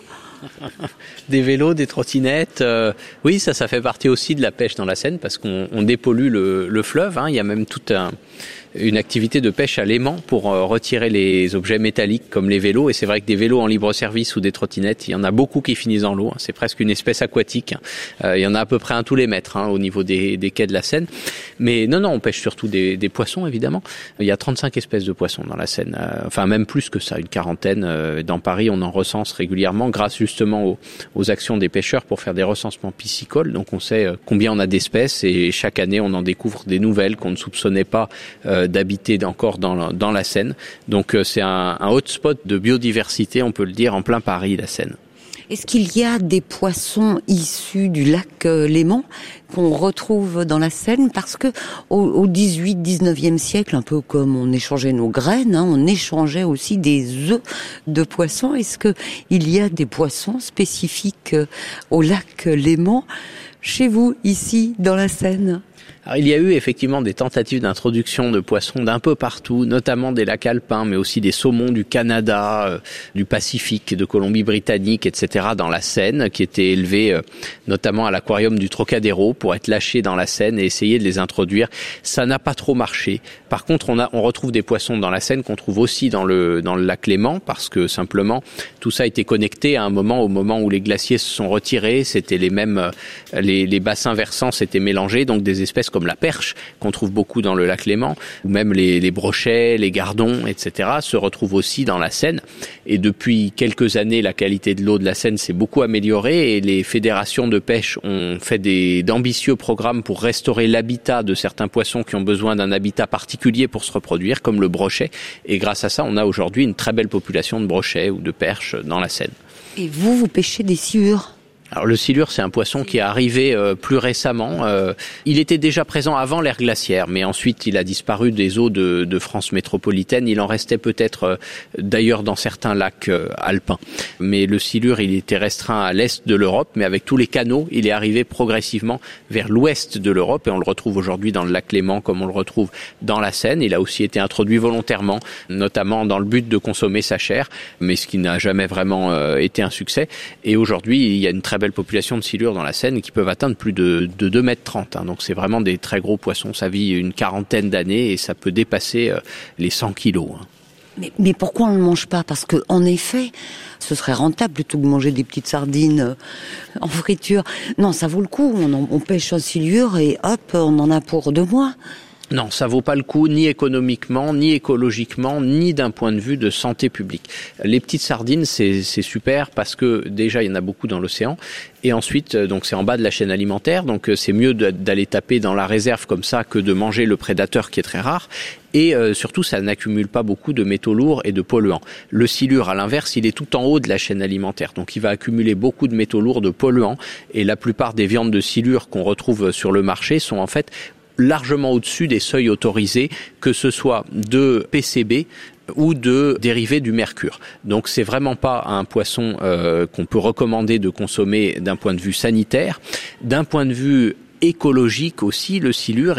Des vélos, des trottinettes. Oui, ça fait partie aussi de la pêche dans la Seine parce qu'on dépollue le fleuve. Il y a même toute une activité de pêche à l'aimant pour retirer les objets métalliques comme les vélos. Et c'est vrai que des vélos en libre service ou des trottinettes, il y en a beaucoup qui finissent dans l'eau. C'est presque une espèce aquatique. Il y en a à peu près un tous les mètres au niveau des quais de la Seine. Mais non, on pêche surtout des poissons, évidemment. Il y a 35 espèces de poissons dans la Seine. Enfin, même plus que ça, une quarantaine. Dans Paris, on en recense régulièrement grâce justement aux actions des pêcheurs pour faire des recensements piscicoles. Donc, on sait combien on a d'espèces et chaque année, on en découvre des nouvelles qu'on ne soupçonnait pas d'habiter encore dans la Seine. Donc c'est un hotspot de biodiversité, on peut le dire, en plein Paris, la Seine. Est-ce qu'il y a des poissons issus du lac Léman qu'on retrouve dans la Seine? Parce que au 18-19e siècle, un peu comme on échangeait nos graines, on échangeait aussi des œufs de poissons. Est-ce que il y a des poissons spécifiques au lac Léman chez vous, ici, dans la Seine? Alors, il y a eu effectivement des tentatives d'introduction de poissons d'un peu partout, notamment des lacs alpins, mais aussi des saumons du Canada, du Pacifique, de Colombie-Britannique, etc. dans la Seine, qui étaient élevés notamment à l'aquarium du Trocadéro pour être lâchés dans la Seine et essayer de les introduire. Ça n'a pas trop marché. Par contre, on retrouve des poissons dans la Seine qu'on trouve aussi dans le lac Léman, parce que simplement tout ça a été connecté à au moment où les glaciers se sont retirés, c'était les mêmes, les bassins versants s'étaient mélangés, donc des espèces comme la perche, qu'on trouve beaucoup dans le lac Léman, ou même les brochets, les gardons, etc., se retrouvent aussi dans la Seine. Et depuis quelques années, la qualité de l'eau de la Seine s'est beaucoup améliorée et les fédérations de pêche ont fait d'ambitieux programmes pour restaurer l'habitat de certains poissons qui ont besoin d'un habitat particulier pour se reproduire, comme le brochet. Et grâce à ça, on a aujourd'hui une très belle population de brochets ou de perches dans la Seine. Et vous pêchez des silures? Alors le silure, c'est un poisson qui est arrivé plus récemment. Il était déjà présent avant l'ère glaciaire, mais ensuite il a disparu des eaux de France métropolitaine. Il en restait peut-être d'ailleurs dans certains lacs alpins. Mais le silure, il était restreint à l'est de l'Europe, mais avec tous les canaux, il est arrivé progressivement vers l'ouest de l'Europe et on le retrouve aujourd'hui dans le lac Léman comme on le retrouve dans la Seine. Il a aussi été introduit volontairement, notamment dans le but de consommer sa chair, mais ce qui n'a jamais vraiment été un succès. Et aujourd'hui, il y a une très belle population de silures dans la Seine qui peuvent atteindre plus de 2,30 m. Donc c'est vraiment des très gros poissons. Ça vit une quarantaine d'années et ça peut dépasser les 100 kilos. Mais pourquoi on ne le mange pas? Parce que en effet, ce serait rentable plutôt que de manger des petites sardines en friture. Non, ça vaut le coup. On pêche un silure et hop, on en a pour 2 mois. Non, ça vaut pas le coup, ni économiquement, ni écologiquement, ni d'un point de vue de santé publique. Les petites sardines, c'est super parce que déjà, il y en a beaucoup dans l'océan. Et ensuite, donc c'est en bas de la chaîne alimentaire, donc c'est mieux d'aller taper dans la réserve comme ça que de manger le prédateur qui est très rare. Et surtout, ça n'accumule pas beaucoup de métaux lourds et de polluants. Le silure, à l'inverse, il est tout en haut de la chaîne alimentaire. Donc, il va accumuler beaucoup de métaux lourds, de polluants. Et la plupart des viandes de silure qu'on retrouve sur le marché sont en fait largement au-dessus des seuils autorisés, que ce soit de PCB ou de dérivés du mercure. Donc c'est vraiment pas un poisson qu'on peut recommander de consommer d'un point de vue sanitaire. D'un point de vue écologique aussi, le silure,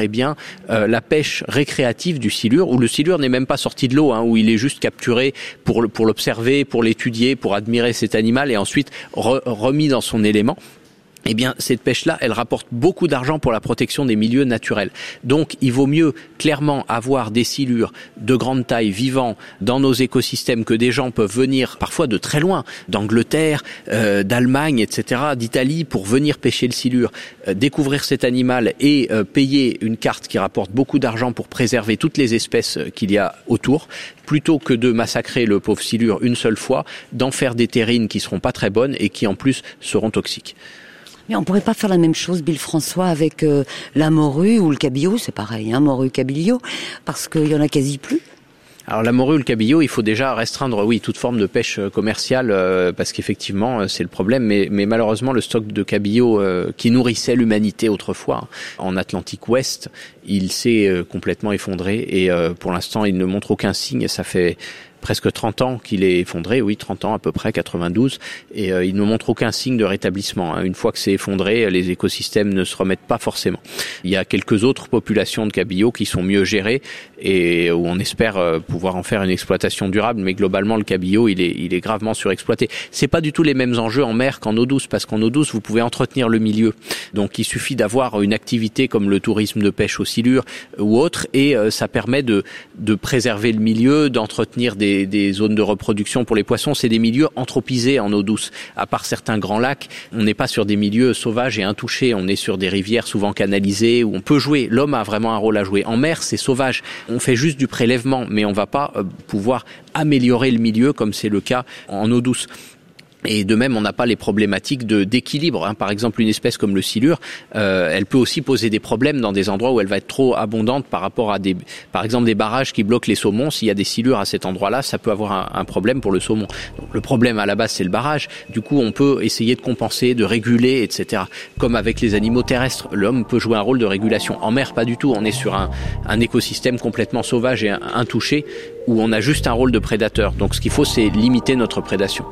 la pêche récréative du silure, où le silure n'est même pas sorti de l'eau, où il est juste capturé pour l'observer, pour l'étudier, pour admirer cet animal et ensuite remis dans son élément. Cette pêche-là, elle rapporte beaucoup d'argent pour la protection des milieux naturels. Donc, il vaut mieux clairement avoir des silures de grande taille vivant dans nos écosystèmes que des gens peuvent venir parfois de très loin, d'Angleterre, d'Allemagne, etc., d'Italie, pour venir pêcher le silure, découvrir cet animal et payer une carte qui rapporte beaucoup d'argent pour préserver toutes les espèces qu'il y a autour, plutôt que de massacrer le pauvre silure une seule fois, d'en faire des terrines qui seront pas très bonnes et qui en plus seront toxiques. Mais on pourrait pas faire la même chose, Bill François, avec la morue ou le cabillaud, c'est pareil, morue, cabillaud, parce qu'il y en a quasi plus. Alors la morue ou le cabillaud, il faut déjà restreindre, toute forme de pêche commerciale, parce qu'effectivement, c'est le problème. Mais malheureusement, le stock de cabillaud qui nourrissait l'humanité autrefois, en Atlantique Ouest, il s'est complètement effondré. Et pour l'instant, il ne montre aucun signe. Et ça fait presque 30 ans qu'il est effondré, oui, 30 ans à peu près, 92, et il ne montre aucun signe de rétablissement. Une fois que c'est effondré, les écosystèmes ne se remettent pas forcément. Il y a quelques autres populations de cabillaud qui sont mieux gérées et où on espère pouvoir en faire une exploitation durable, mais globalement le cabillaud il est gravement surexploité. C'est pas du tout les mêmes enjeux en mer qu'en eau douce, parce qu'en eau douce vous pouvez entretenir le milieu. Donc il suffit d'avoir une activité comme le tourisme de pêche aux silures ou autre, et ça permet de préserver le milieu, d'entretenir des zones de reproduction pour les poissons. C'est des milieux anthropisés en eau douce. À part certains grands lacs, on n'est pas sur des milieux sauvages et intouchés. On est sur des rivières souvent canalisées où on peut jouer. L'homme a vraiment un rôle à jouer. En mer, c'est sauvage. On fait juste du prélèvement, mais on va pas pouvoir améliorer le milieu comme c'est le cas en eau douce. Et de même, on n'a pas les problématiques d'équilibre. Par exemple, une espèce comme le silure, elle peut aussi poser des problèmes dans des endroits où elle va être trop abondante par rapport à par exemple, des barrages qui bloquent les saumons. S'il y a des silures à cet endroit-là, ça peut avoir un problème pour le saumon. Donc, le problème à la base, c'est le barrage. Du coup, on peut essayer de compenser, de réguler, etc. Comme avec les animaux terrestres, l'homme peut jouer un rôle de régulation. En mer, pas du tout. On est sur un écosystème complètement sauvage et intouché où on a juste un rôle de prédateur. Donc, ce qu'il faut, c'est limiter notre prédation.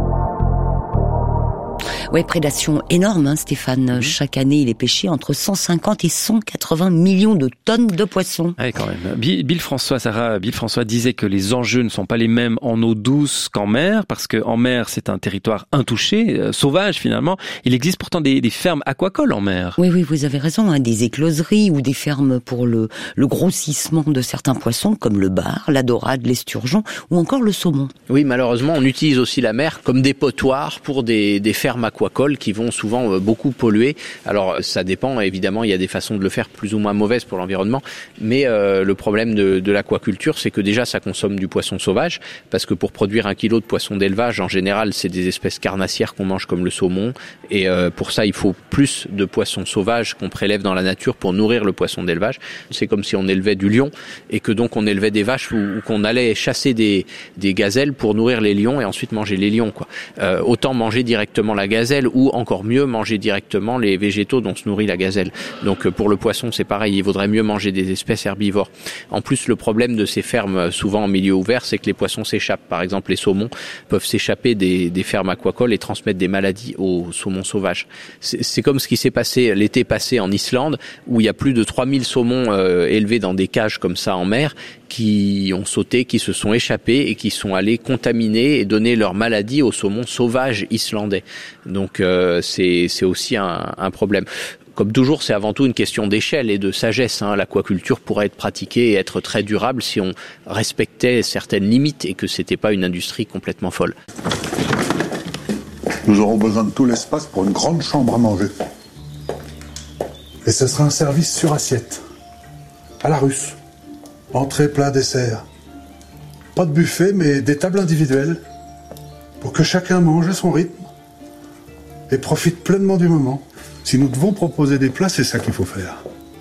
Ouais, prédation énorme, Stéphane. Chaque année, il est pêché entre 150 et 180 millions de tonnes de poissons. Ouais, quand même. Bill François disait que les enjeux ne sont pas les mêmes en eau douce qu'en mer, parce que en mer, c'est un territoire intouché, sauvage finalement. Il existe pourtant des fermes aquacoles en mer. Oui, vous avez raison, des écloseries ou des fermes pour le grossissement de certains poissons, comme le bar, la dorade, l'esturgeon ou encore le saumon. Oui, malheureusement, on utilise aussi la mer comme des potoirs pour des fermes aquacoles qui vont souvent beaucoup polluer. Alors ça dépend, évidemment, il y a des façons de le faire plus ou moins mauvaises pour l'environnement, mais le problème de l'aquaculture, c'est que déjà ça consomme du poisson sauvage, parce que pour produire 1 kilo de poisson d'élevage, en général, c'est des espèces carnassières qu'on mange comme le saumon, et pour ça, il faut plus de poissons sauvages qu'on prélève dans la nature pour nourrir le poisson d'élevage. C'est comme si on élevait du lion, et que donc on élevait des vaches ou qu'on allait chasser des gazelles pour nourrir les lions et ensuite manger les lions, quoi. Autant manger directement la gazelle, ou encore mieux manger directement les végétaux dont se nourrit la gazelle. Donc pour le poisson, c'est pareil, il vaudrait mieux manger des espèces herbivores. En plus, le problème de ces fermes, souvent en milieu ouvert, c'est que les poissons s'échappent. Par exemple, les saumons peuvent s'échapper des fermes aquacoles et transmettre des maladies aux saumons sauvages. C'est comme ce qui s'est passé l'été passé en Islande, où il y a plus de 3000 saumons élevés dans des cages comme ça en mer, qui ont sauté, qui se sont échappés et qui sont allés contaminer et donner leur maladie aux saumons sauvages islandais. Donc c'est aussi un problème. Comme toujours, c'est avant tout une question d'échelle et de sagesse. L'aquaculture pourrait être pratiquée et être très durable si on respectait certaines limites et que c'était pas une industrie complètement folle. Nous aurons besoin de tout l'espace pour une grande chambre à manger. Et ce sera un service sur assiette, à la russe. Entrée, plat, dessert. Pas de buffet, mais des tables individuelles pour que chacun mange à son rythme et profite pleinement du moment. Si nous devons proposer des plats, c'est ça qu'il faut faire.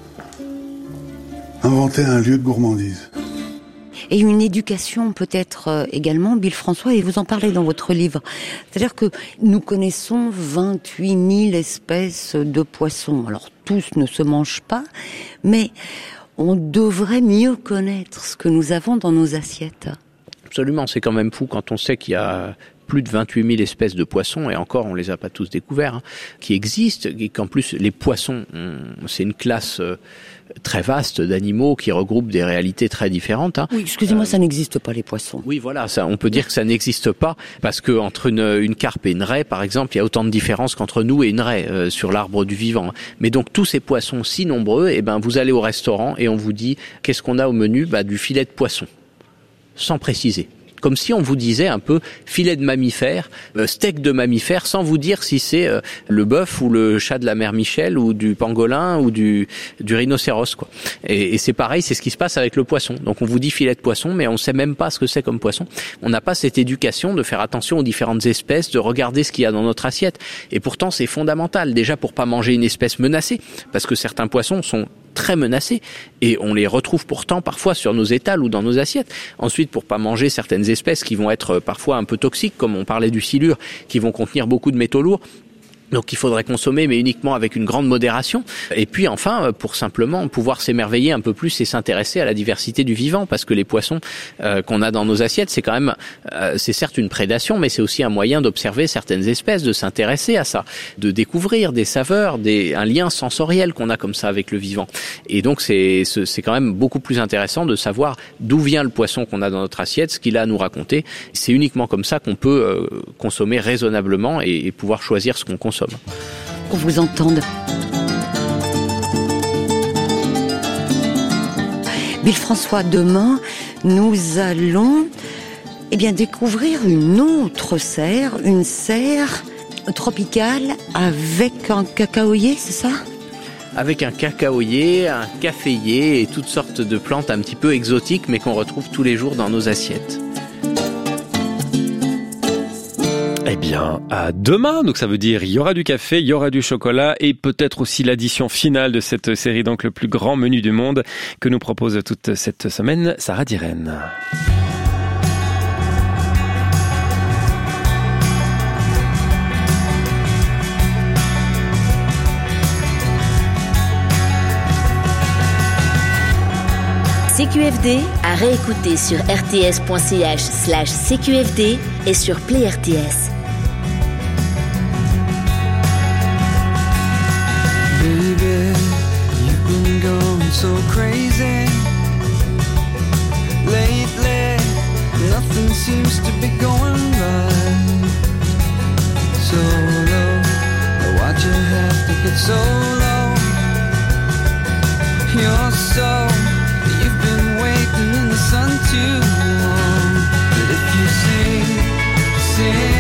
Inventer un lieu de gourmandise. Et une éducation peut-être également, Bill François, et vous en parlez dans votre livre. C'est-à-dire que nous connaissons 28 000 espèces de poissons. Alors tous ne se mangent pas, mais on devrait mieux connaître ce que nous avons dans nos assiettes. Absolument, c'est quand même fou quand on sait qu'il y a plus de 28 000 espèces de poissons, et encore on les a pas tous découverts, qui existent, et qu'en plus les poissons, c'est une classe très vaste d'animaux qui regroupent des réalités très différentes. Oui, excusez-moi, ça n'existe pas les poissons. Oui, voilà, ça, on peut dire que ça n'existe pas, parce que entre une carpe et une raie, par exemple, il y a autant de différences qu'entre nous et une raie sur l'arbre du vivant. Mais donc tous ces poissons si nombreux, vous allez au restaurant et on vous dit qu'est-ce qu'on a au menu ? Du filet de poisson, sans préciser. Comme si on vous disait un peu filet de mammifère, steak de mammifère, sans vous dire si c'est le bœuf ou le chat de la mère Michel ou du pangolin ou du rhinocéros, quoi. Et c'est pareil, c'est ce qui se passe avec le poisson. Donc on vous dit filet de poisson, mais on ne sait même pas ce que c'est comme poisson. On n'a pas cette éducation de faire attention aux différentes espèces, de regarder ce qu'il y a dans notre assiette. Et pourtant c'est fondamental, déjà pour pas manger une espèce menacée, parce que certains poissons sont très menacés et on les retrouve pourtant parfois sur nos étals ou dans nos assiettes. Ensuite, pour pas manger certaines espèces qui vont être parfois un peu toxiques, comme on parlait du silure, qui vont contenir beaucoup de métaux lourds. Donc il faudrait consommer, mais uniquement avec une grande modération. Et puis enfin, pour simplement pouvoir s'émerveiller un peu plus et s'intéresser à la diversité du vivant, parce que les poissons qu'on a dans nos assiettes, c'est quand même, c'est certes une prédation, mais c'est aussi un moyen d'observer certaines espèces, de s'intéresser à ça, de découvrir des saveurs, un lien sensoriel qu'on a comme ça avec le vivant. Et donc c'est quand même beaucoup plus intéressant de savoir d'où vient le poisson qu'on a dans notre assiette, ce qu'il a à nous raconter. C'est uniquement comme ça qu'on peut consommer raisonnablement et pouvoir choisir ce qu'on consomme. Qu'on vous entende. Bill François, demain, nous allons découvrir une autre serre, une serre tropicale avec un cacaoyer, c'est ça ? Avec un cacaoyer, un caféier et toutes sortes de plantes un petit peu exotiques, mais qu'on retrouve tous les jours dans nos assiettes. Eh bien, à demain. Donc ça veut dire il y aura du café, il y aura du chocolat et peut-être aussi l'addition finale de cette série, donc le plus grand menu du monde que nous propose toute cette semaine Sarah Diren. CQFD à réécouter sur rts.ch/CQFD et sur Play RTS. Baby, you've been going so crazy lately. Nothing seems to be going right. So low, why'd you have to get so low? You're so, you've been waiting in the sun too long. But if you sing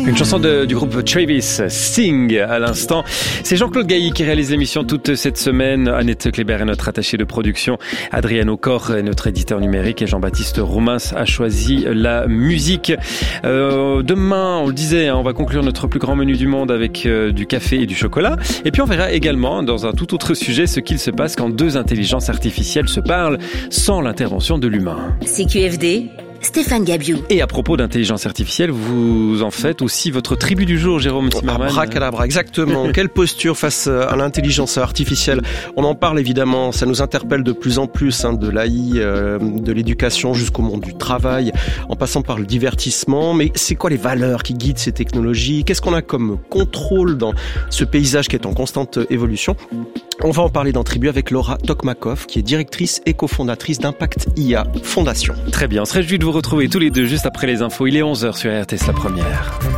Une chanson du groupe Travis, Sing, à l'instant. C'est Jean-Claude Gailly qui réalise l'émission toute cette semaine. Annette Kléber est notre attachée de production. Adriano Cor est notre éditeur numérique. Et Jean-Baptiste Roumins a choisi la musique. Demain, on le disait, on va conclure notre plus grand menu du monde avec du café et du chocolat. Et puis on verra également, dans un tout autre sujet, ce qu'il se passe quand deux intelligences artificielles se parlent sans l'intervention de l'humain. CQFD, Stéphane Gabiou. Et à propos d'intelligence artificielle, vous en faites aussi votre tribu du jour, Jérôme Zimmermann. Abracadabra, exactement. Quelle posture face à l'intelligence artificielle? On en parle évidemment, ça nous interpelle de plus en plus, de l'AI, de l'éducation jusqu'au monde du travail, en passant par le divertissement. Mais c'est quoi les valeurs qui guident ces technologies? Qu'est-ce qu'on a comme contrôle dans ce paysage qui est en constante évolution? On va en parler dans Tribu avec Laura Tokmakov, qui est directrice et cofondatrice d'Impact IA Fondation. Très bien, on se réjouit de vous retrouver tous les deux juste après les infos. Il est 11h sur RTS La Première.